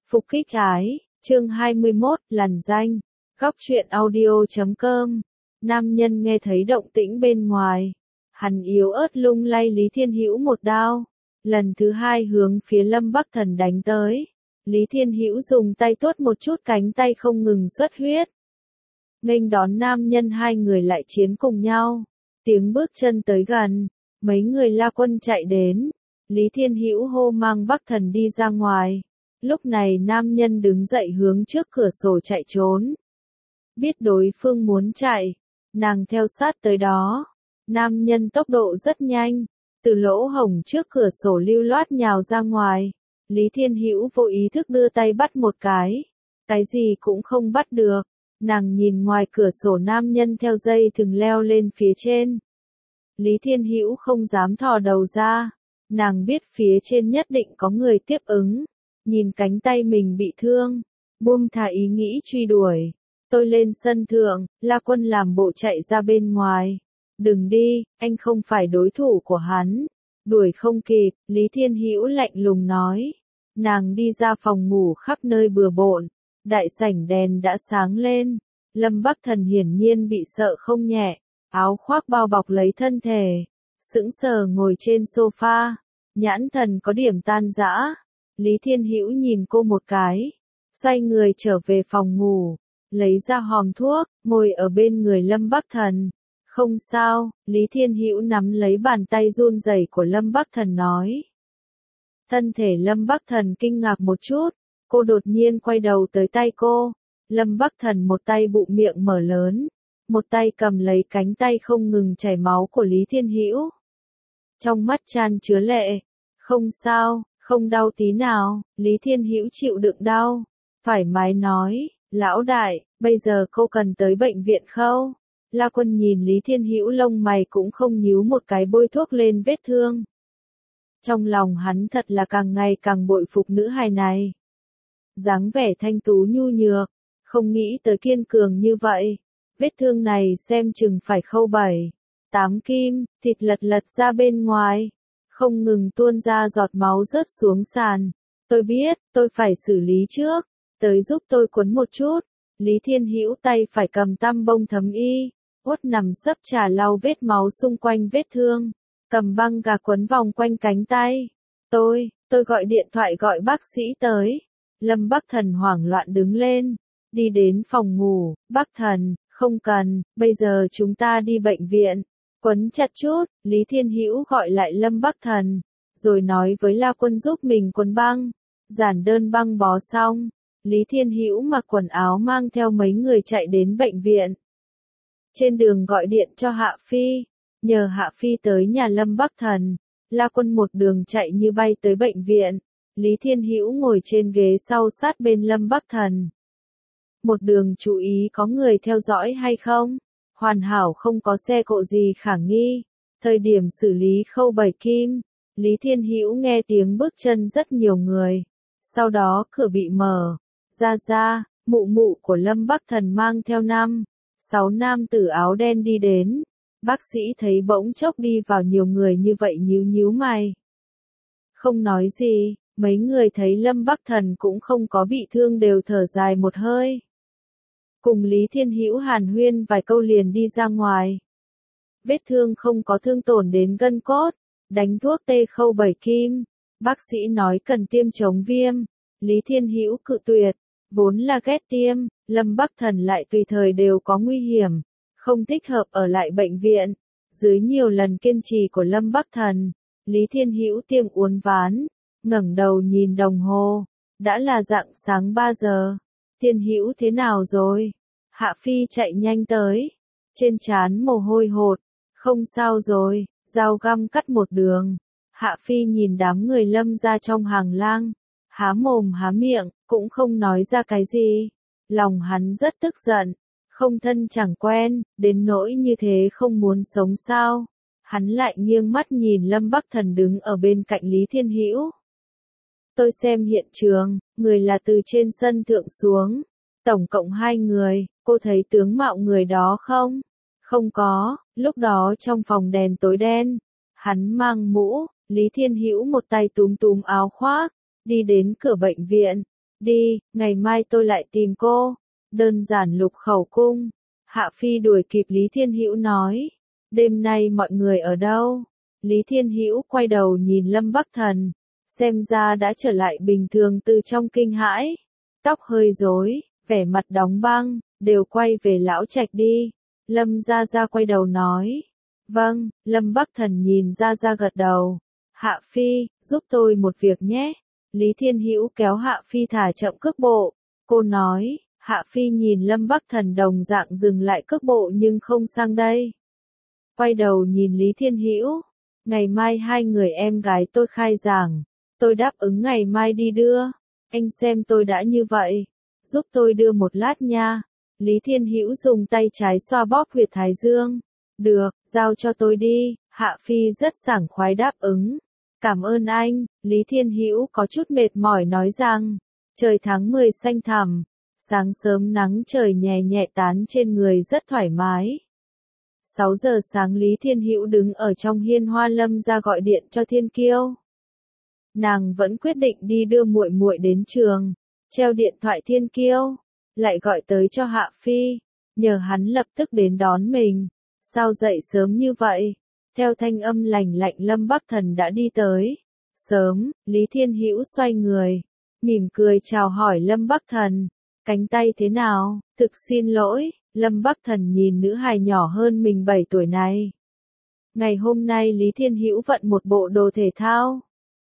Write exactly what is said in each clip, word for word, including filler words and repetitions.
Phục kích ái, chương hai mươi mốt, lằn danh, góc truyện audio.com. Nam nhân nghe thấy động tĩnh bên ngoài. Hắn yếu ớt lung lay Lý Thiên Hữu một đao. Lần thứ hai hướng phía Lâm Bắc Thần đánh tới. Lý Thiên Hữu dùng tay tuốt một chút cánh tay không ngừng xuất huyết. Nghênh đón nam nhân hai người lại chiến cùng nhau. Tiếng bước chân tới gần. Mấy người La Quân chạy đến. Lý Thiên Hữu hô mang Bắc Thần đi ra ngoài. Lúc này nam nhân đứng dậy hướng trước cửa sổ chạy trốn. Biết đối phương muốn chạy, nàng theo sát tới đó. Nam nhân tốc độ rất nhanh, từ lỗ hổng trước cửa sổ lưu loát nhào ra ngoài. Lý Thiên Hữu vô ý thức đưa tay bắt một cái. Cái gì cũng không bắt được. Nàng nhìn ngoài cửa sổ nam nhân theo dây thừng leo lên phía trên. Lý Thiên Hữu không dám thò đầu ra. Nàng biết phía trên nhất định có người tiếp ứng. Nhìn cánh tay mình bị thương, buông thả ý nghĩ truy đuổi. Tôi lên sân thượng, La Quân làm bộ chạy ra bên ngoài. Đừng đi, anh không phải đối thủ của hắn. Đuổi không kịp, Lý Thiên Hữu lạnh lùng nói. Nàng đi ra phòng ngủ khắp nơi bừa bộn. Đại sảnh đèn đã sáng lên. Lâm Bắc Thần hiển nhiên bị sợ không nhẹ. Áo khoác bao bọc lấy thân thể. Sững sờ ngồi trên sofa. Nhãn thần có điểm tan rã. Lý Thiên Hữu nhìn cô một cái, xoay người trở về phòng ngủ, lấy ra hòm thuốc, ngồi ở bên người Lâm Bắc Thần. Không sao, Lý Thiên Hữu nắm lấy bàn tay run rẩy của Lâm Bắc Thần nói. Thân thể Lâm Bắc Thần kinh ngạc một chút, cô đột nhiên quay đầu tới tay cô. Lâm Bắc Thần một tay bụng miệng mở lớn, một tay cầm lấy cánh tay không ngừng chảy máu của Lý Thiên Hữu. Trong mắt chan chứa lệ, không sao. Không đau tí nào, Lý Thiên Hữu chịu đựng đau. Thoải mái nói, lão đại, bây giờ cô cần tới bệnh viện không? La Quân nhìn Lý Thiên Hữu lông mày cũng không nhíu một cái bôi thuốc lên vết thương. Trong lòng hắn thật là càng ngày càng bội phục nữ hài này. Dáng vẻ thanh tú nhu nhược, không nghĩ tới kiên cường như vậy. Vết thương này xem chừng phải khâu bảy, tám kim, thịt lật lật ra bên ngoài. Không ngừng tuôn ra giọt máu rớt xuống sàn. Tôi biết, tôi phải xử lý trước. Tới giúp tôi cuốn một chút. Lý Thiên Hữu tay phải cầm tăm bông thấm y. Út nằm sấp trà lau vết máu xung quanh vết thương. Cầm băng gạc quấn vòng quanh cánh tay. Tôi, tôi gọi điện thoại gọi bác sĩ tới. Lâm Bắc Thần hoảng loạn đứng lên. Đi đến phòng ngủ. Bắc Thần, không cần, bây giờ chúng ta đi bệnh viện. Quấn chặt chút, Lý Thiên Hữu gọi lại Lâm Bắc Thần, rồi nói với La Quân giúp mình quấn băng. Giản đơn băng bó xong, Lý Thiên Hữu mặc quần áo mang theo mấy người chạy đến bệnh viện. Trên đường gọi điện cho Hạ Phi, nhờ Hạ Phi tới nhà Lâm Bắc Thần. La Quân một đường chạy như bay tới bệnh viện. Lý Thiên Hữu ngồi trên ghế sau sát bên Lâm Bắc Thần. Một đường chú ý có người theo dõi hay không? Hoàn hảo không có xe cộ gì khả nghi. Thời điểm xử lý khâu bảy kim, Lý Thiên Hữu nghe tiếng bước chân rất nhiều người. Sau đó cửa bị mở. Ra ra, mụ mụ của Lâm Bắc Thần mang theo năm, sáu nam tử áo đen đi đến. Bác sĩ thấy bỗng chốc đi vào nhiều người như vậy nhíu nhíu mày. Không nói gì, mấy người thấy Lâm Bắc Thần cũng không có bị thương đều thở dài một hơi. Cùng Lý Thiên Hữu hàn huyên vài câu liền đi ra ngoài. Vết thương không có thương tổn đến gân cốt, đánh thuốc tê khâu bảy kim. Bác sĩ nói cần tiêm chống viêm. Lý Thiên Hữu cự tuyệt, vốn là ghét tiêm, Lâm Bắc Thần lại tùy thời đều có nguy hiểm, không thích hợp ở lại bệnh viện. Dưới nhiều lần kiên trì của Lâm Bắc Thần, Lý Thiên Hữu tiêm uốn ván, ngẩng đầu nhìn đồng hồ, đã là rạng sáng ba giờ. Thiên Hữu thế nào rồi? Hạ Phi chạy nhanh tới. Trên trán mồ hôi hột. Không sao rồi, dao găm cắt một đường. Hạ Phi nhìn đám người Lâm ra trong hàng lang. Há mồm há miệng, cũng không nói ra cái gì. Lòng hắn rất tức giận. Không thân chẳng quen, đến nỗi như thế không muốn sống sao. Hắn lại nghiêng mắt nhìn Lâm Bắc Thần đứng ở bên cạnh Lý Thiên Hữu. Tôi xem hiện trường, người là từ trên sân thượng xuống. Tổng cộng hai người, cô thấy tướng mạo người đó không? Không có, lúc đó trong phòng đèn tối đen. Hắn mang mũ, Lý Thiên Hữu một tay túm túm áo khoác, đi đến cửa bệnh viện. Đi, ngày mai tôi lại tìm cô. Đơn giản lục khẩu cung. Hạ Phi đuổi kịp Lý Thiên Hữu nói. Đêm nay mọi người ở đâu? Lý Thiên Hữu quay đầu nhìn Lâm Bắc Thần. Xem ra đã trở lại bình thường từ trong kinh hãi. Tóc hơi rối, vẻ mặt đóng băng, đều quay về lão trạch đi. Lâm Gia Gia quay đầu nói. Vâng, Lâm Bắc Thần nhìn Gia Gia gật đầu. Hạ Phi, giúp tôi một việc nhé. Lý Thiên Hữu kéo Hạ Phi thả chậm cước bộ. Cô nói, Hạ Phi nhìn Lâm Bắc Thần đồng dạng dừng lại cước bộ nhưng không sang đây. Quay đầu nhìn Lý Thiên Hữu. Ngày mai hai người em gái tôi khai giảng. Tôi đáp ứng ngày mai đi đưa. Anh xem tôi đã như vậy. Giúp tôi đưa một lát nha. Lý Thiên Hữu dùng tay trái xoa bóp huyệt thái dương. Được, giao cho tôi đi. Hạ Phi rất sảng khoái đáp ứng. Cảm ơn anh. Lý Thiên Hữu có chút mệt mỏi nói rằng. Trời tháng mười xanh thẳm. Sáng sớm nắng trời nhẹ nhẹ tán trên người rất thoải mái. sáu giờ sáng Lý Thiên Hữu đứng ở trong hiên hoa Lâm ra gọi điện cho Thiên Kiêu. Nàng vẫn quyết định đi đưa muội muội đến trường. Treo điện thoại Thiên Kiêu, lại gọi tới cho Hạ Phi, nhờ hắn lập tức đến đón mình. Sao dậy sớm như vậy? Theo thanh âm lành lạnh Lâm Bắc Thần đã đi tới. Sớm, Lý Thiên Hữu xoay người, mỉm cười chào hỏi Lâm Bắc Thần. Cánh tay thế nào? Thực xin lỗi, Lâm Bắc Thần nhìn nữ hài nhỏ hơn mình bảy tuổi này. Ngày hôm nay Lý Thiên Hữu vận một bộ đồ thể thao.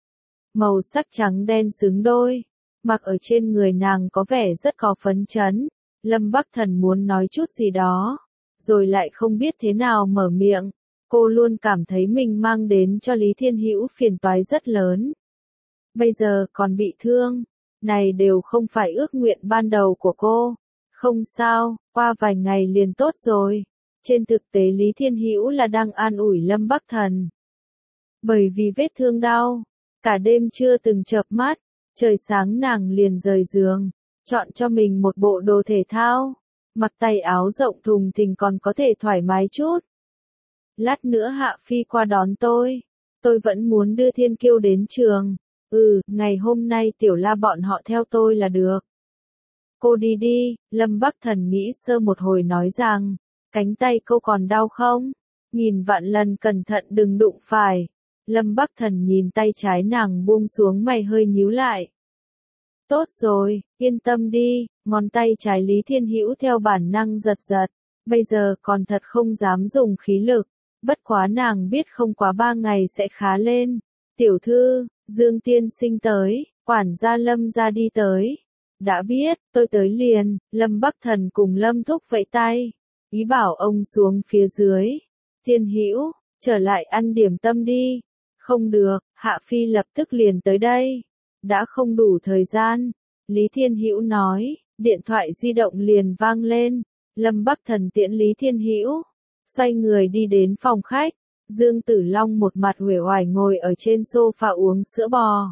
Màu sắc trắng đen xứng đôi. Mặc ở trên người nàng có vẻ rất có phấn chấn. Lâm Bắc Thần muốn nói chút gì đó, rồi lại không biết thế nào mở miệng. Cô luôn cảm thấy mình mang đến cho Lý Thiên Hữu phiền toái rất lớn. Bây giờ còn bị thương. Này đều không phải ước nguyện ban đầu của cô. Không sao, qua vài ngày liền tốt rồi. Trên thực tế Lý Thiên Hữu là đang an ủi Lâm Bắc Thần. Bởi vì vết thương đau, cả đêm chưa từng chợp mắt, trời sáng nàng liền rời giường, chọn cho mình một bộ đồ thể thao, mặc tay áo rộng thùng thình còn có thể thoải mái chút. Lát nữa Hạ Phi qua đón tôi, tôi vẫn muốn đưa Thiên Kiêu đến trường. Ừ, ngày hôm nay Tiểu La bọn họ theo tôi là được. Cô đi đi, Lâm Bắc Thần nghĩ sơ một hồi nói rằng, cánh tay cô còn đau không? Nghìn vạn lần cẩn thận đừng đụng phải. Lâm Bắc Thần nhìn tay trái nàng buông xuống mày hơi nhíu lại. Tốt rồi, yên tâm đi, ngón tay trái Lý Thiên Hữu theo bản năng giật giật. Bây giờ còn thật không dám dùng khí lực. Bất quá nàng biết không quá ba ngày sẽ khá lên. Tiểu thư, Dương tiên sinh tới, quản gia Lâm ra đi tới. Đã biết, tôi tới liền. Lâm Bắc Thần cùng Lâm thúc vẫy tay, ý bảo ông xuống phía dưới. Thiên Hữu, trở lại ăn điểm tâm đi. Không được, Hạ Phi lập tức liền tới đây. Đã không đủ thời gian. Lý Thiên Hữu nói, điện thoại di động liền vang lên. Lâm Bắc Thần tiễn Lý Thiên Hữu, xoay người đi đến phòng khách. Dương Tử Long một mặt uể oải ngồi ở trên sofa uống sữa bò.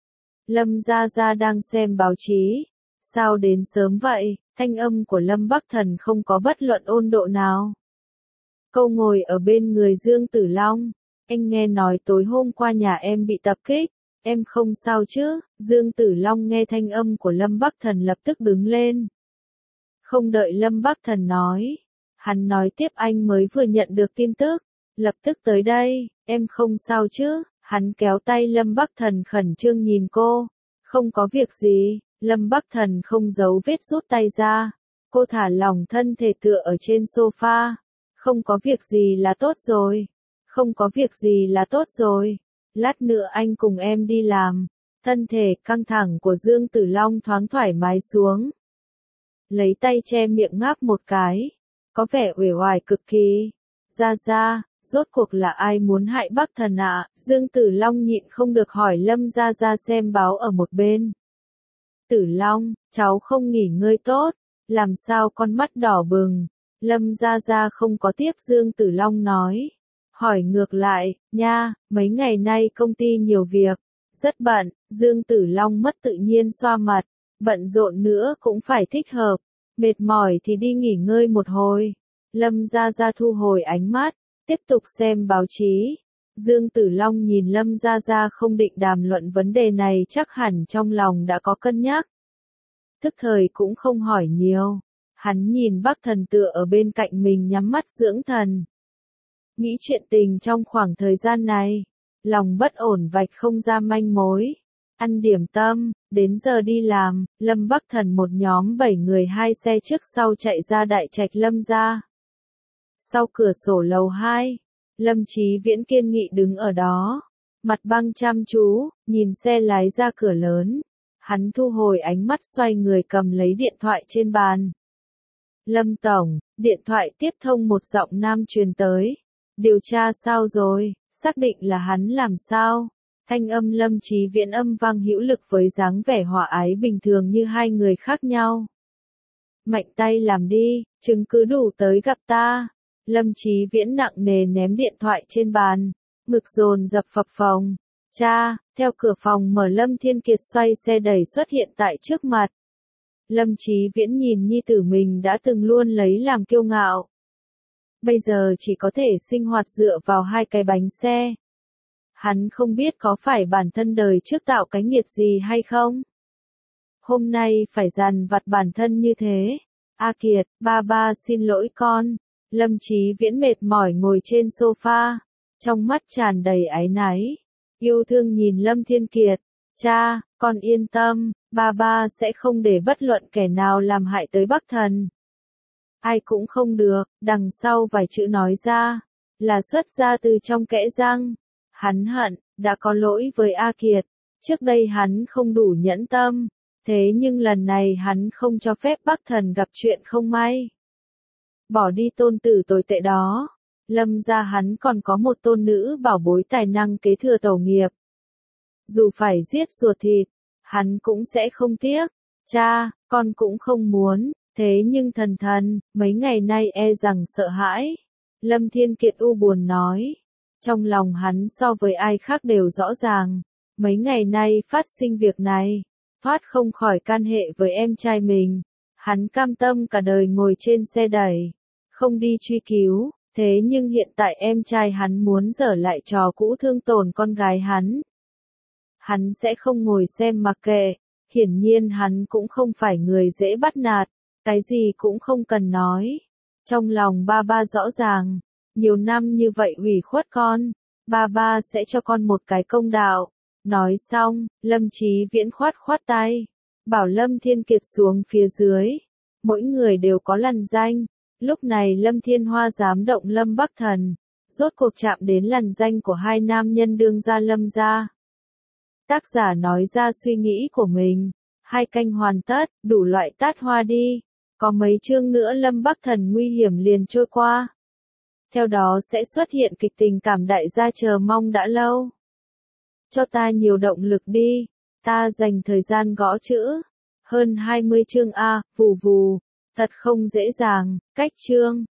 Lâm Gia Gia đang xem báo chí. Sao đến sớm vậy? Thanh âm của Lâm Bắc Thần không có bất luận ôn độ nào. Câu ngồi ở bên người Dương Tử Long. Anh nghe nói tối hôm qua nhà em bị tập kích. Em không sao chứ? Dương Tử Long nghe thanh âm của Lâm Bắc Thần lập tức đứng lên. Không đợi Lâm Bắc Thần nói, hắn nói tiếp anh mới vừa nhận được tin tức. Lập tức tới đây, em không sao chứ? Hắn kéo tay Lâm Bắc Thần khẩn trương nhìn cô. Không có việc gì. Lâm Bắc Thần không giấu vết rút tay ra. Cô thả lỏng thân thể tựa ở trên sofa. Không có việc gì là tốt rồi. Không có việc gì là tốt rồi. Lát nữa anh cùng em đi làm. Thân thể căng thẳng của Dương Tử Long thoáng thoải mái xuống. Lấy tay che miệng ngáp một cái. Có vẻ uể oải cực kỳ. Ra ra, rốt cuộc là ai muốn hại Bắc Thần ạ? À? Dương Tử Long nhịn không được hỏi Lâm Gia Gia xem báo ở một bên. Tử Long, cháu không nghỉ ngơi tốt. Làm sao con mắt đỏ bừng? Lâm Gia Gia không có tiếp Dương Tử Long nói. Hỏi ngược lại, nha, mấy ngày nay công ty nhiều việc. Rất bận. Dương Tử Long mất tự nhiên xoa mặt. Bận rộn nữa cũng phải thích hợp. Mệt mỏi thì đi nghỉ ngơi một hồi. Lâm Gia Gia thu hồi ánh mắt, tiếp tục xem báo chí. Dương Tử Long nhìn Lâm Gia Gia không định đàm luận vấn đề này chắc hẳn trong lòng đã có cân nhắc. tức thời cũng không hỏi nhiều. Hắn nhìn Bắc Thần tựa ở bên cạnh mình nhắm mắt dưỡng thần. Nghĩ chuyện tình trong khoảng thời gian này, lòng bất ổn vạch không ra manh mối. Ăn điểm tâm, đến giờ đi làm, Lâm Bắc Thần một nhóm bảy người hai xe trước sau chạy ra đại trạch Lâm gia. Sau cửa sổ lầu hai, Lâm Chí Viễn kiên nghị đứng ở đó, mặt băng chăm chú, nhìn xe lái ra cửa lớn. Hắn thu hồi ánh mắt xoay người cầm lấy điện thoại trên bàn. Lâm Tổng, điện thoại tiếp thông một giọng nam truyền tới. Điều tra sao rồi, xác định là hắn làm sao? Thanh âm Lâm Chí Viễn âm vang hữu lực với dáng vẻ hòa ái bình thường như hai người khác nhau. Mạnh tay làm đi, chứng cứ đủ tới gặp ta. Lâm Chí Viễn nặng nề ném điện thoại trên bàn, ngực dồn dập phập phồng. Cha, theo cửa phòng mở Lâm Thiên Kiệt xoay xe đẩy xuất hiện tại trước mặt. Lâm Chí Viễn nhìn nhi tử mình đã từng luôn lấy làm kiêu ngạo. Bây giờ chỉ có thể sinh hoạt dựa vào hai cái bánh xe. Hắn không biết có phải bản thân đời trước tạo cái nghiệt gì hay không. Hôm nay phải dằn vặt bản thân như thế. A Kiệt, ba ba xin lỗi con. Lâm Chí Viễn mệt mỏi ngồi trên sofa, trong mắt tràn đầy áy náy. Yêu thương nhìn Lâm Thiên Kiệt. Cha, con yên tâm, ba ba sẽ không để bất luận kẻ nào làm hại tới Bắc Thần. Ai cũng không được, đằng sau vài chữ nói ra, là xuất ra từ trong kẽ răng. Hắn hận, đã có lỗi với A Kiệt, trước đây hắn không đủ nhẫn tâm, thế nhưng lần này hắn không cho phép Bắc Thần gặp chuyện không may. Bỏ đi tôn tử tồi tệ đó, Lâm gia hắn còn có một tôn nữ bảo bối tài năng kế thừa tổ nghiệp. Dù phải giết ruột thịt, hắn cũng sẽ không tiếc. Cha, con cũng không muốn, thế nhưng thần thần, mấy ngày nay e rằng sợ hãi. Lâm Thiên Kiệt u buồn nói. Trong lòng hắn so với ai khác đều rõ ràng. Mấy ngày nay phát sinh việc này, thoát không khỏi can hệ với em trai mình. Hắn cam tâm cả đời ngồi trên xe đẩy, không đi truy cứu. Thế nhưng hiện tại em trai hắn muốn dở lại trò cũ thương tổn con gái hắn. Hắn sẽ không ngồi xem mặc kệ. Hiển nhiên hắn cũng không phải người dễ bắt nạt. Cái gì cũng không cần nói. Trong lòng ba ba rõ ràng. Nhiều năm như vậy ủy khuất con. Ba ba sẽ cho con một cái công đạo. Nói xong, Lâm Chí Viễn khoát khoát tay. Bảo Lâm Thiên Kiệt xuống phía dưới. Mỗi người đều có lằn danh. Lúc này Lâm Thiên Hoa dám động Lâm Bắc Thần. Rốt cuộc chạm đến lằn danh của hai nam nhân đương gia Lâm gia. Tác giả nói ra suy nghĩ của mình. Hai canh hoàn tất, đủ loại tát hoa đi. Có mấy chương nữa Lâm Bắc Thần nguy hiểm liền trôi qua. Theo đó sẽ xuất hiện kịch tình cảm đại gia chờ mong đã lâu. Cho ta nhiều động lực đi. Ta dành thời gian gõ chữ. Hơn hai mươi chương A, vù vù. Thật không dễ dàng, cách chương.